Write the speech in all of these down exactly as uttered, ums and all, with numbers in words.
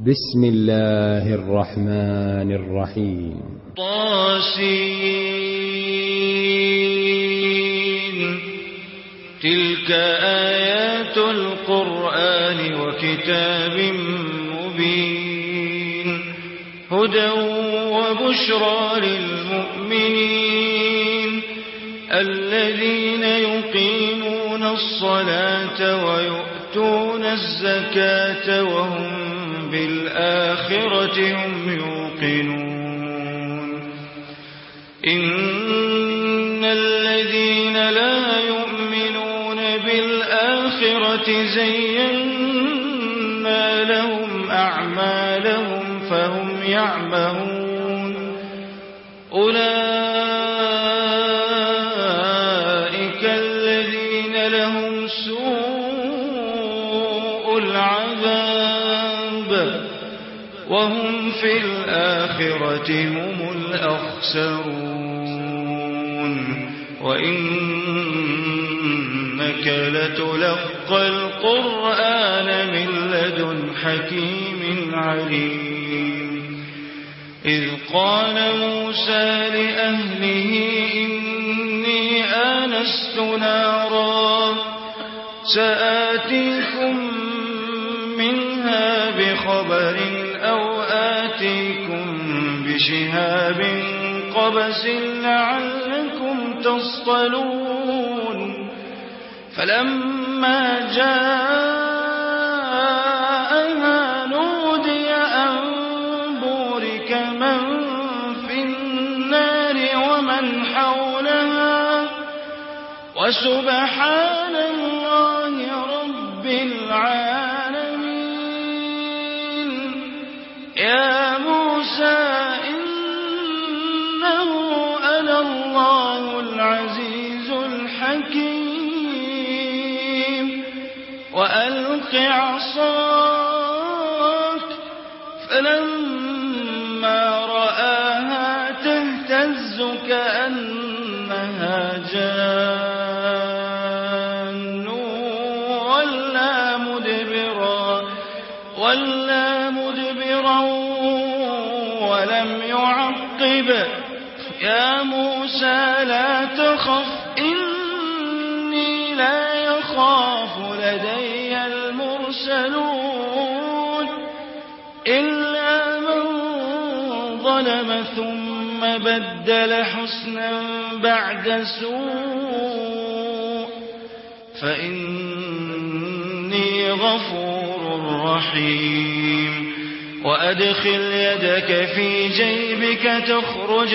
بسم الله الرحمن الرحيم. طاسين. تلك آيات القرآن وكتاب مبين هدى وبشرى للمؤمنين الذين يقيمون الصلاة ويؤتون الزكاة وهم بالآخرة هم يوقنون. إن الذين لا يؤمنون بالآخرة زينا لهم أعمالهم فهم يعمهون. أولئك الذين لهم سوء العذاب وهم في الآخرة هم الأخسرون. وإنك لتلقى القرآن من لدن حكيم عليم. إذ قال موسى لأهله إني آنست نارا سآتيكم منها بخبر أو آتيكم بشهاب قبس لعلكم تصطلون. فلما جاءها نودي أن بورك من في النار ومن حولها وسبحان الله رب العالمين. يا موسى إنه أنا الله العزيز الحكيم وألق عصاك. فلما رآها تهتز كأنها جان ولا مدبرا ولا مدبرا ولم يعقب. يا موسى لا تخف إني لا يخاف لدي المرسلون إلا من ظلم ثم بدل حسنا بعد سوء فإني غفور رحيم. وأدخل يدك في جيبك تخرج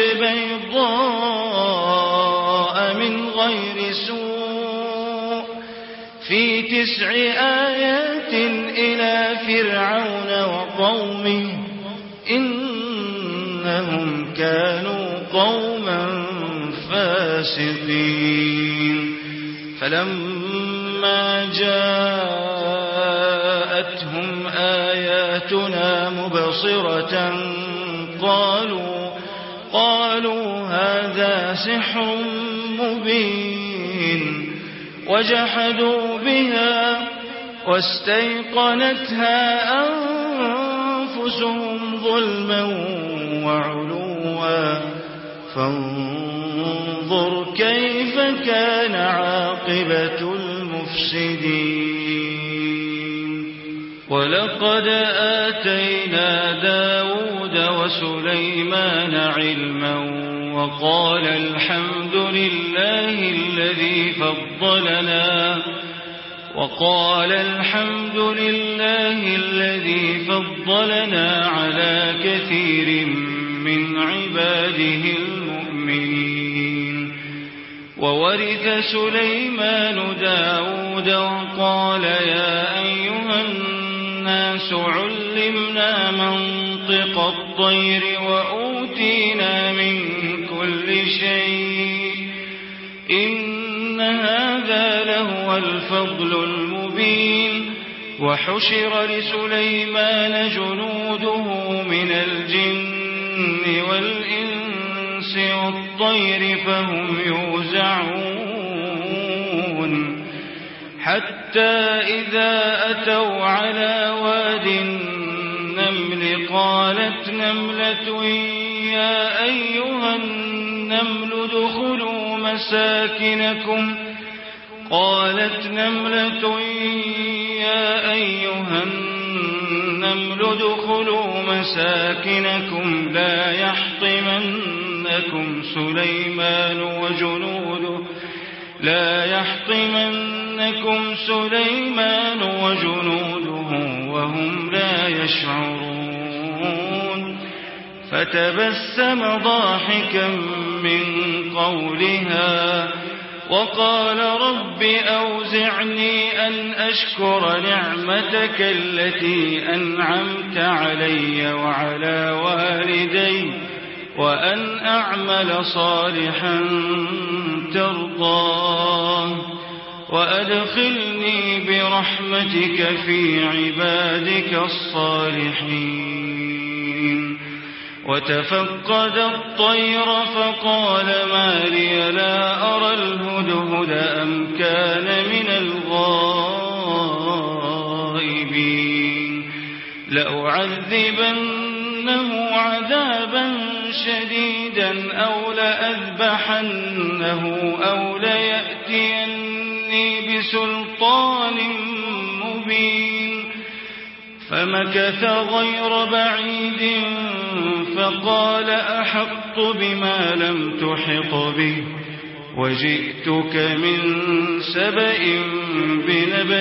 بيضاء من غير سوء في تسع آيات إلى فرعون وقومه إنهم كانوا قوما فاسقين. فلما جاءتهم آياتنا مبصرة قالوا قالوا هذا سحر مبين وجحدوا بها واستيقنتها أنفسهم ظلما وعلوا فانظر كيف كان عاقبة المفسدين. ولقد آتينا داود وسليمان علما وقال الحمد لله الذي فضلنا وقال الحمد لله الذي فضلنا على كثير من عباده المؤمنين. وورث سليمان داود وقال يا أيها الناس علمنا منطق الطير وأوتينا من كل شيء إن هذا لهو الفضل المبين. وحشر لسليمان جنوده من الجن والإنس والطير فهم يوزعون حتى إذا أتوا على واد النمل الليل قالت نملة يا أيها النمل ادخلوا مساكنكم قالت نملة يا أيها النمل ادخلوا مساكنكم لا يحطمنكم سليمان وجنوده لا يحطمنكم سليمان وجنوده وهم لا يشعرون فتبسم ضاحكا من قولها وقال رب أوزعني أن أشكر نعمتك التي أنعمت علي وعلى والدي وأن أعمل صالحا ترضاه وأدخلني برحمتك في عبادك الصالحين وتفقد الطير فقال ما لي لا أرى الهدهد أم كان من الغائبين لأعذبنه عذابا شديدا أو لأذبحنه أو ليأتيني بسلطان مبين فمكث غير بعيد فقال أحط بما لم تحط به وجئتك من سبأ بنبأ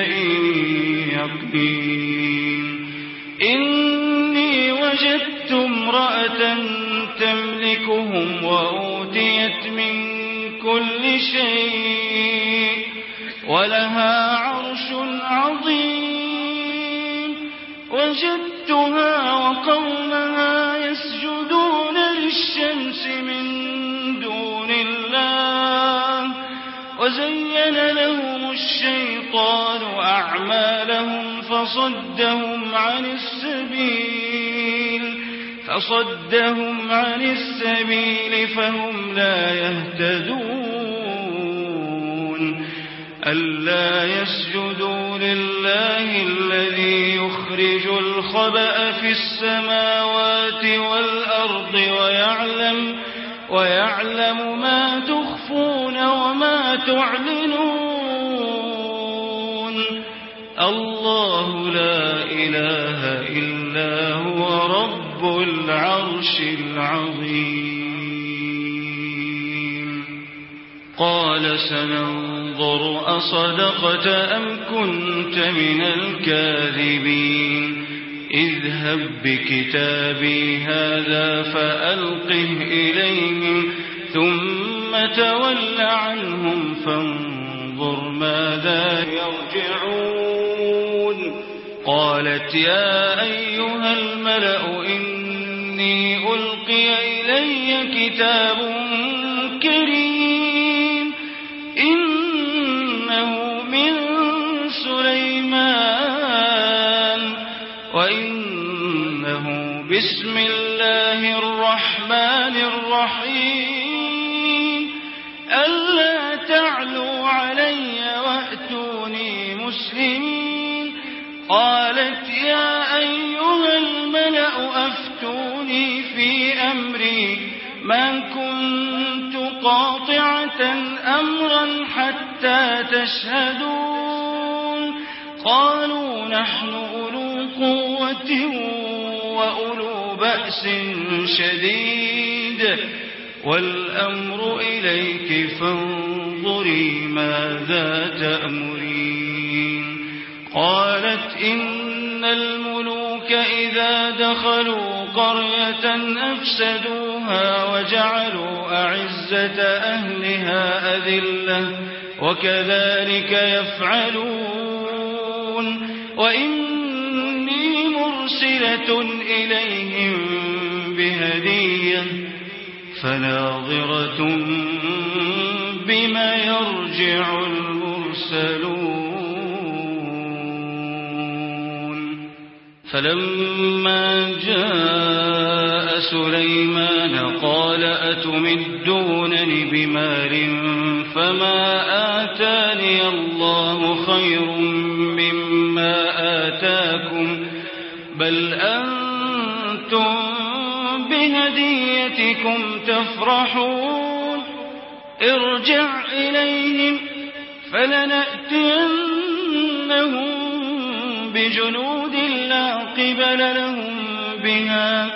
يقين إني وجدت امرأة تملكهم وأوتيت من كل شيء ولها عرش عظيم وجدتها وقومها يسجدون للشمس من دون الله وزين لهم الشيطان أعمالهم فصدهم عن السبيل فصدهم عن السبيل فهم لا يهتدون ألا يسجدوا لله الذي يخرج الخبأ في السماوات والأرض ويعلم ويعلم ما تخفون وما تعلنون الله لا إله إلا هو رب العرش العظيم قال سننظر أصدقت أم كنت من الكاذبين اذهب بكتابي هذا فألقه إليهم ثم تول عنهم فانظر ماذا يرجعون قالت يا أيها الملأ إني ألقي إلي كتاب كريم إنه من سليمان وإنه بسم الله الرحمن الرحيم ألا تعلوا علي وأتوني مسلمين قالت يا أيها الملأ أفتوني في أمري ما كنت قاطعة أمرا حتى تشهدون قالوا نحن أولو قوة وأولو بأس شديد والأمر إليك فانظري ماذا تأمرين قالت إن الملوك إذا دخلوا قرية أفسدوها وجعلوا أعزة أهلها أذلة وكذلك يفعلون وإني مرسلة إليهم بهدية فناظرة بما يرجع المرسلون فلما جاء سليمان قال أتمدونني بمال فما آتاني الله خير مما آتاكم بل أنتم أنتم بهديتكم تفرحون ارجع إليهم فلنأتينهم بجنود لا قبل لهم بها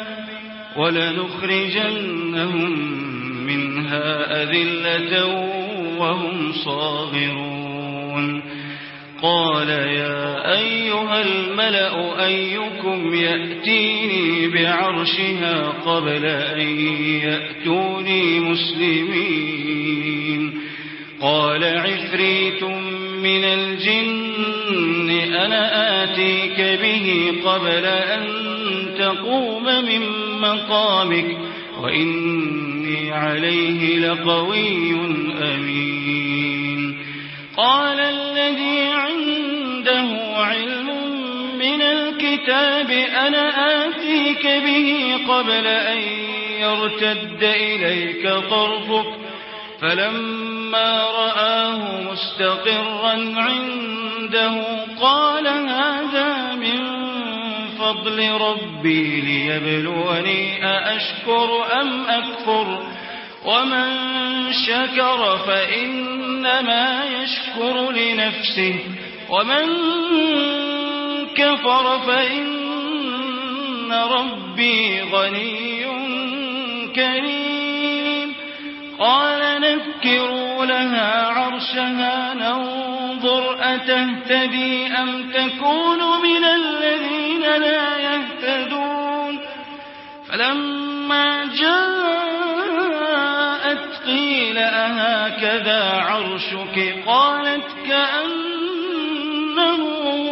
ولنخرجنهم منها أذلة وهم صاغرون. قال يا أيها الملأ أيكم يأتيني بعرشها قبل أن يأتوني مسلمين. قال عفريت من الجن أنا آتيك به قبل أن تقوم من مقامك وإني عليه لقوي أمين. قال الذي عنده علم من الكتاب أنا آتيك به قبل أن يرتد إليك طرفك فلما رآه مستقرا عنده قال هذا من فضل ربي ليبلوني أأشكر أم أكفر ومن شكر فإنما يشكر لنفسه ومن كفر فإن ربي غني كريم. قال نكروا لها عرشها ننظر أتهتدي أم تكون من الذين لا يهتدون. فلما جاءت قيل أهكذا عرشك قالت كأنه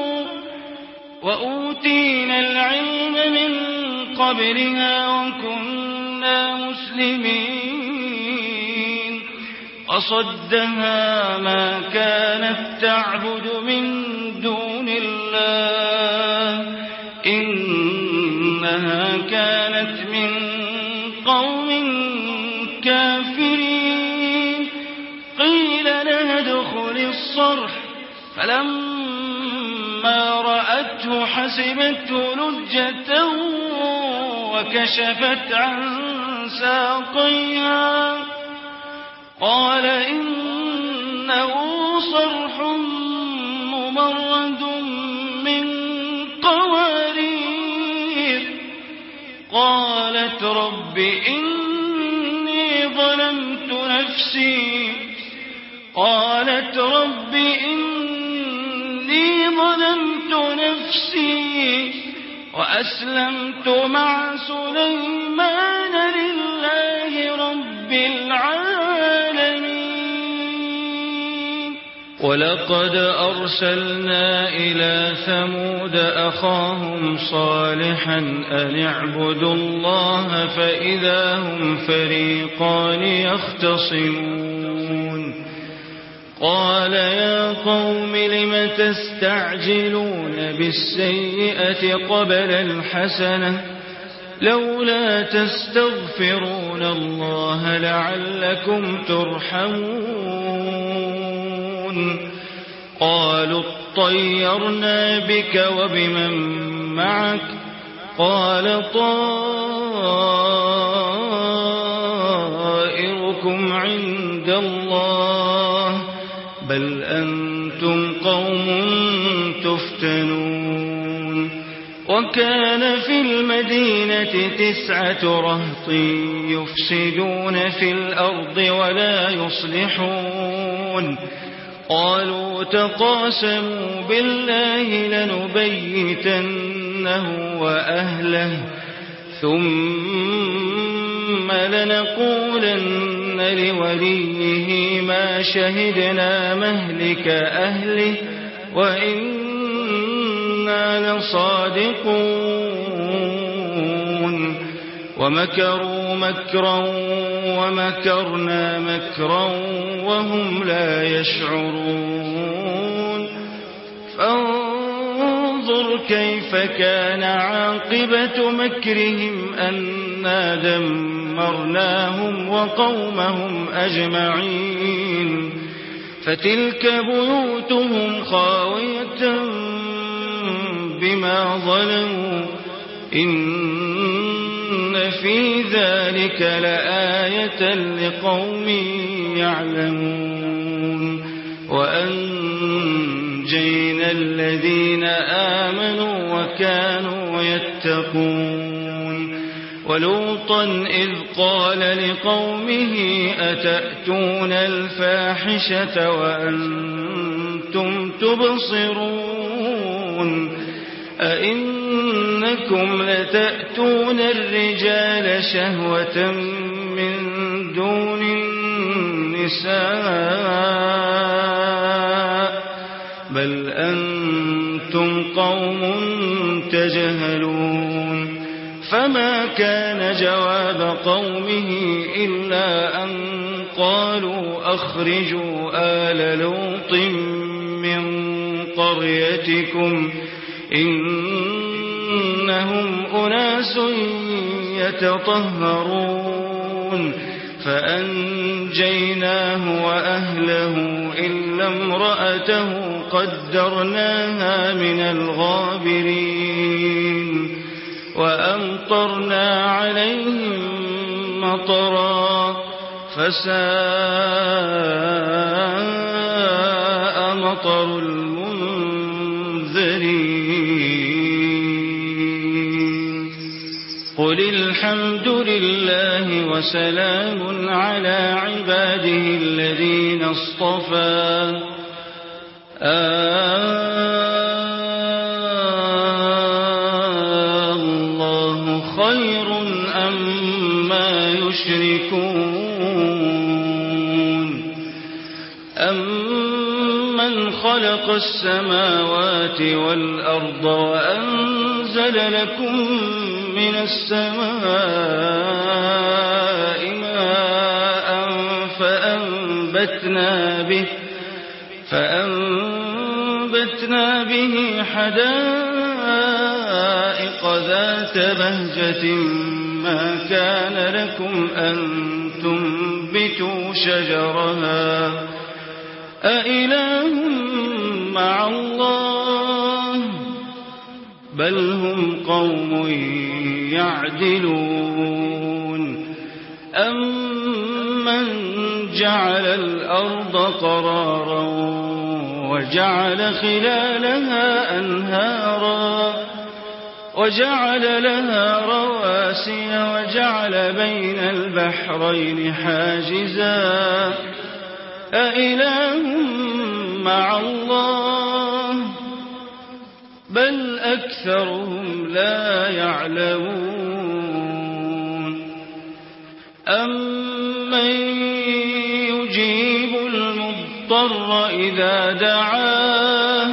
وأوتينا العلم من قبلها وكنا مسلمين. وصدها ما كانت تعبد من دون الله إنها كانت من قوم كافرين. قيل لها ادخل الصرح فلما رأته حسبته لجة وكشفت عن ساقيها قال إنه صرح ممرد من قوارير. قالت رب إني ظلمت نفسي قالت رب إني ظلمت نفسي وأسلمت مع سليمان لله رب العالمين. ولقد أرسلنا إلى ثمود أخاهم صالحا أن اعبدوا الله فإذا هم فريقان يختصمون. قال يا قوم لم تستعجلون بالسيئة قبل الحسنة لولا تستغفرون الله لعلكم ترحمون. قالوا اطيرنا بك وبمن معك قال طائركم عند الله بل أنتم قوم تفتنون. وكان في المدينة تسعة رهط يفسدون في الأرض ولا يصلحون. قالوا تقاسموا بالله لنبيتنه وأهله ثم لنقولن لوليه ما شهدنا مهلك أهله وإنا لصادقون. ومكروا مكرا ومكرنا مكرا وهم لا يشعرون. فانظر كيف كان عاقبة مكرهم أنا دمرناهم وقومهم أجمعين. فتلك بيوتهم خاوية بما ظلموا إن إن في ذلك لآية لقوم يعلمون وأنجينا الذين آمنوا وكانوا يتقون ولوطا إذ قال لقومه أتأتون الفاحشة وأنتم تبصرون أئنكم لتأتون الرجال شهوة من دون النساء بل أنتم قوم تجهلون فما كان جواب قومه إلا أن قالوا أخرجوا آل لوط من قريتكم إنهم أناس يتطهرون فأنجيناه وأهله إلا امرأته قدرناها من الغابرين وأمطرنا عليهم مطرا فساء مطر المنذرين قل الحمد لله وسلام على عباده الذين اصطفى الله خير أما يشركون أمن خلق السماوات والأرض وأنزل لكم من السماء ماء فأنبتنا به فأنبتنا به حدائق ذات بهجة ما كان لكم أن تنبتوا شجرها أإله مع الله بل هم قوم يعدلون أمن جعل الأرض قرارا وجعل خلالها أنهارا وجعل لها رواسي وجعل بين البحرين حاجزا أإله مع الله بل أكثرهم لا يعلمون أمن يجيب المضطر إذا دعاه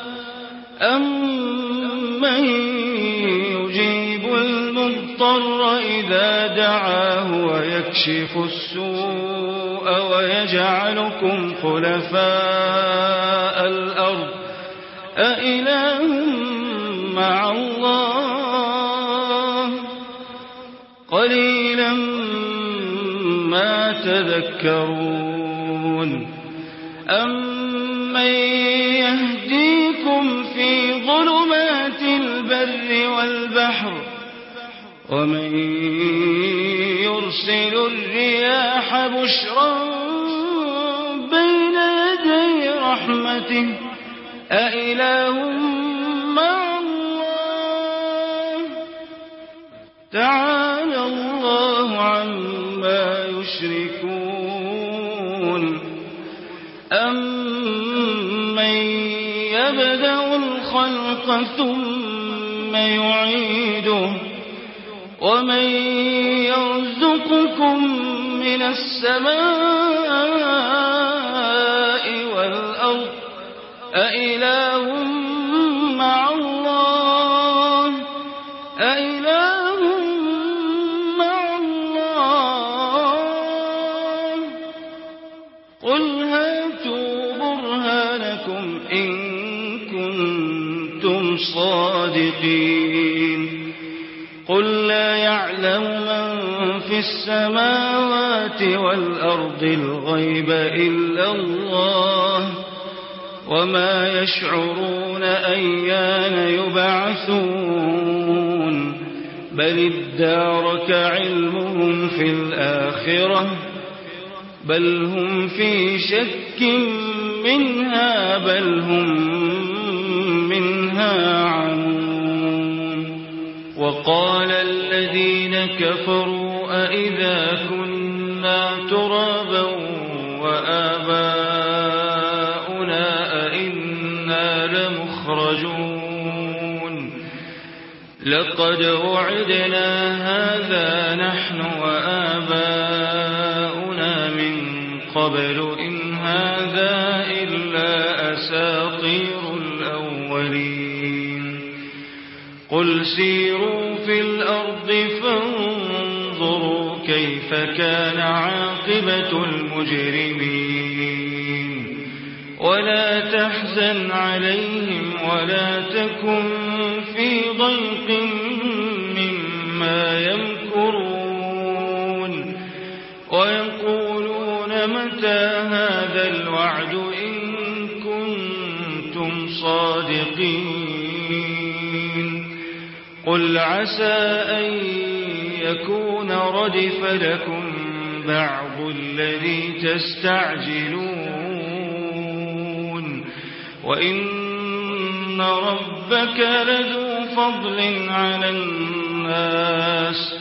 أمن يجيب المضطر إذا دعاه ويكشف السوء ويجعلكم خلفاء الأرض أإله مع الله قليلا ما تذكرون أمن يهديكم في ظلمات البر والبحر ومن يرسل الرياح بشرا بين يدي رحمته أإله مع الله تعالى الله عما يشركون أمن يبدأ الخلق ثم يعيده ومن يرزقكم من السماء والأرض أإله مع الله أإله مع الله قل هاتوا برهانكم إن كنتم صادقين قل لا يعلم من في السماوات والأرض الغيب إلا الله وما يشعرون أيان يبعثون بل ادارك علمهم في الآخرة بل هم في شك منها بل هم منها عمون. وقال الذين كفروا أئذا كنا ترابا وآباؤنا أئنا لمخرجون لقد وعدنا هذا نحن وآباؤنا من قبل إن هذا إلا أساطير الأولين. قل سيروا في الأرض فانظروا كيف كان عاقبة المجرمين ولا تحزن عليهم ولا تكن في ضيق مما يمكرون ويقولون متى هذا الوعد إن كنتم صادقين. قل عسى أن يكون ردف لكم بعض الذي تستعجلون وإن ربك لذو فضل على الناس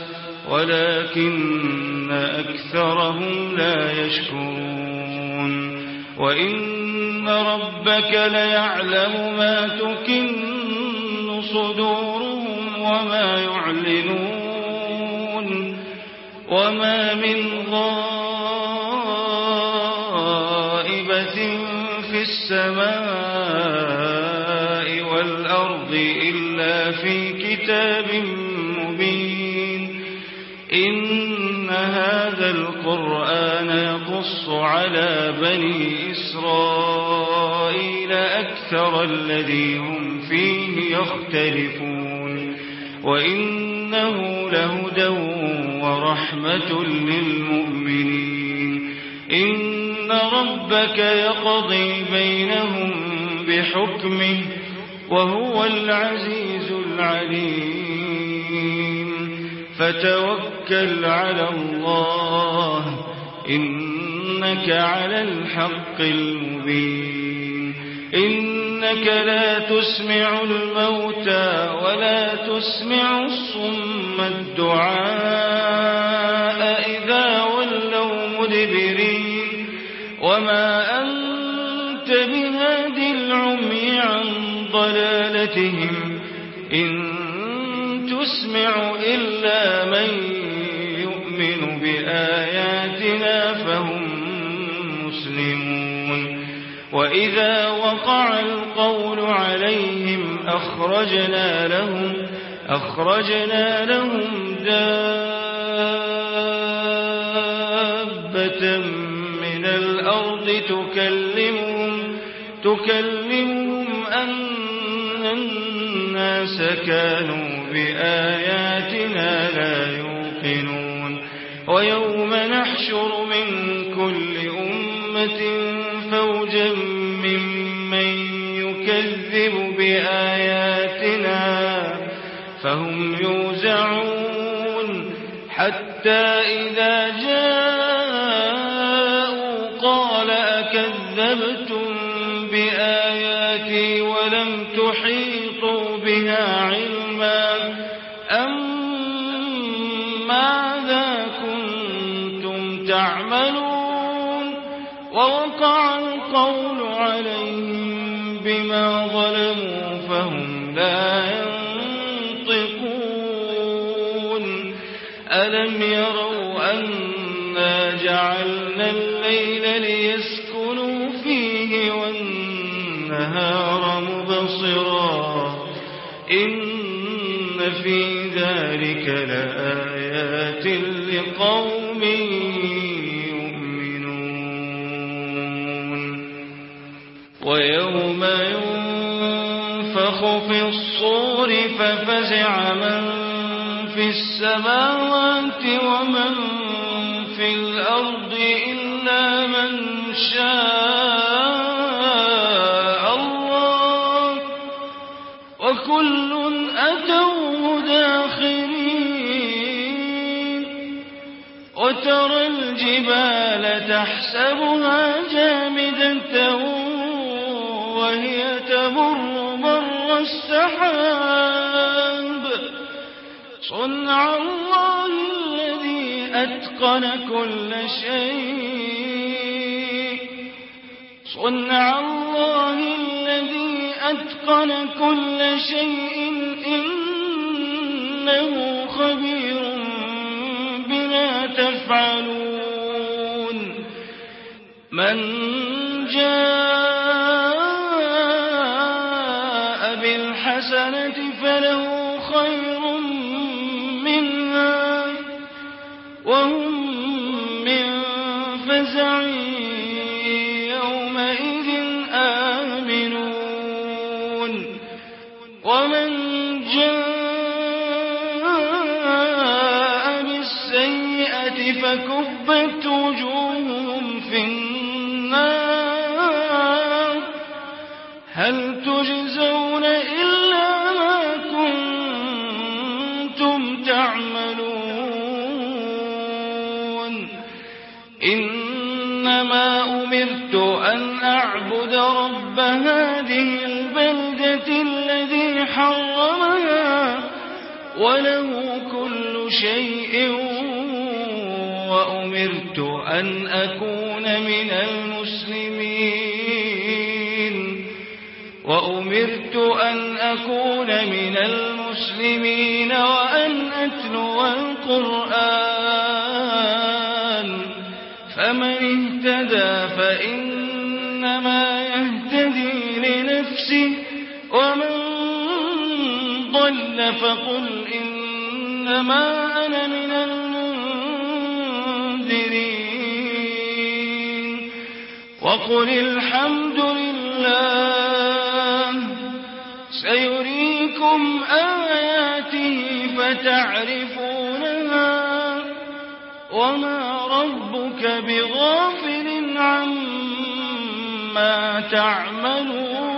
ولكن أكثرهم لا يشكرون. وإن ربك ليعلم ما تكن صدورهم وما يعلنون وما من غائبة في السماء والأرض إلا في كتاب مبين. إن هذا القرآن يقص على بني إسرائيل أكثر الذي هم فيه يختلفون وإنه لهدى ورحمة للمؤمنين. إن ربك يقضي بينهم بحكمه وهو العزيز العليم. فتوكل على الله إنك على الحق المبين. إنك لا تسمع الموتى ولا تسمع الصم الدعاء إذا ولوا مدبرين وما أنت بهاد العمي عن ضلالتهم إن تسمع إلا من يؤمن بآياتنا فهم مسلمون. وإذا وقع القول عليهم أخرجنا لهم أخرجنا لهم دابة من الأرض تكلمهم تكلمهم أن الناس كانوا بآياتنا لا يوقنون. ويوم نحشر من كل أمة فوجا ممن يكذب بآياتنا فهم يوزعون حتى إذا جاءوا قال أكذبتم بآياتي ولم تحيطوا بها علما أم ماذا كنتم تعملون. ووقع القول عليهم بما ظلموا فهم لا ينطقون. ألم يروا أنا جعلنا الليل ليسكنوا فيه والنهار مبصرا إن في ذلك لآيات لقوم يؤمنون. ويوم ينفخ في الصور ففزع من في السماوات ومن في الأرض إلا من شاء الله وكل أتوه داخرين. وترى الجبال تحسبها جامدة وهي تمر مر السحاب صنع الله الذي أتقن كل شيء صنع الله الذي أتقن كل شيء إنه خبير بما تفعلون من جاء بالحسنة فله خير منها وهم من فزع يومئذ آمنون ومن جاء بالسيئة فكبت وجوههم في النار هل تجزون إلا ما كنتم تعملون إنما أمرت أن أعبد رب هذه البلدة الذي حرمها وله كل شيء وأمرت أن أكون من المسلمين وأمرت أن أكون من المسلمين وأن أتلو القرآن فمن اهتدى فإنما يهتدي لنفسه ومن ضل فقل إنما أنا من المنذرين وقل الحمد لله سيريكم آياته فتعرفونها وما ربك بغافل عما تعملون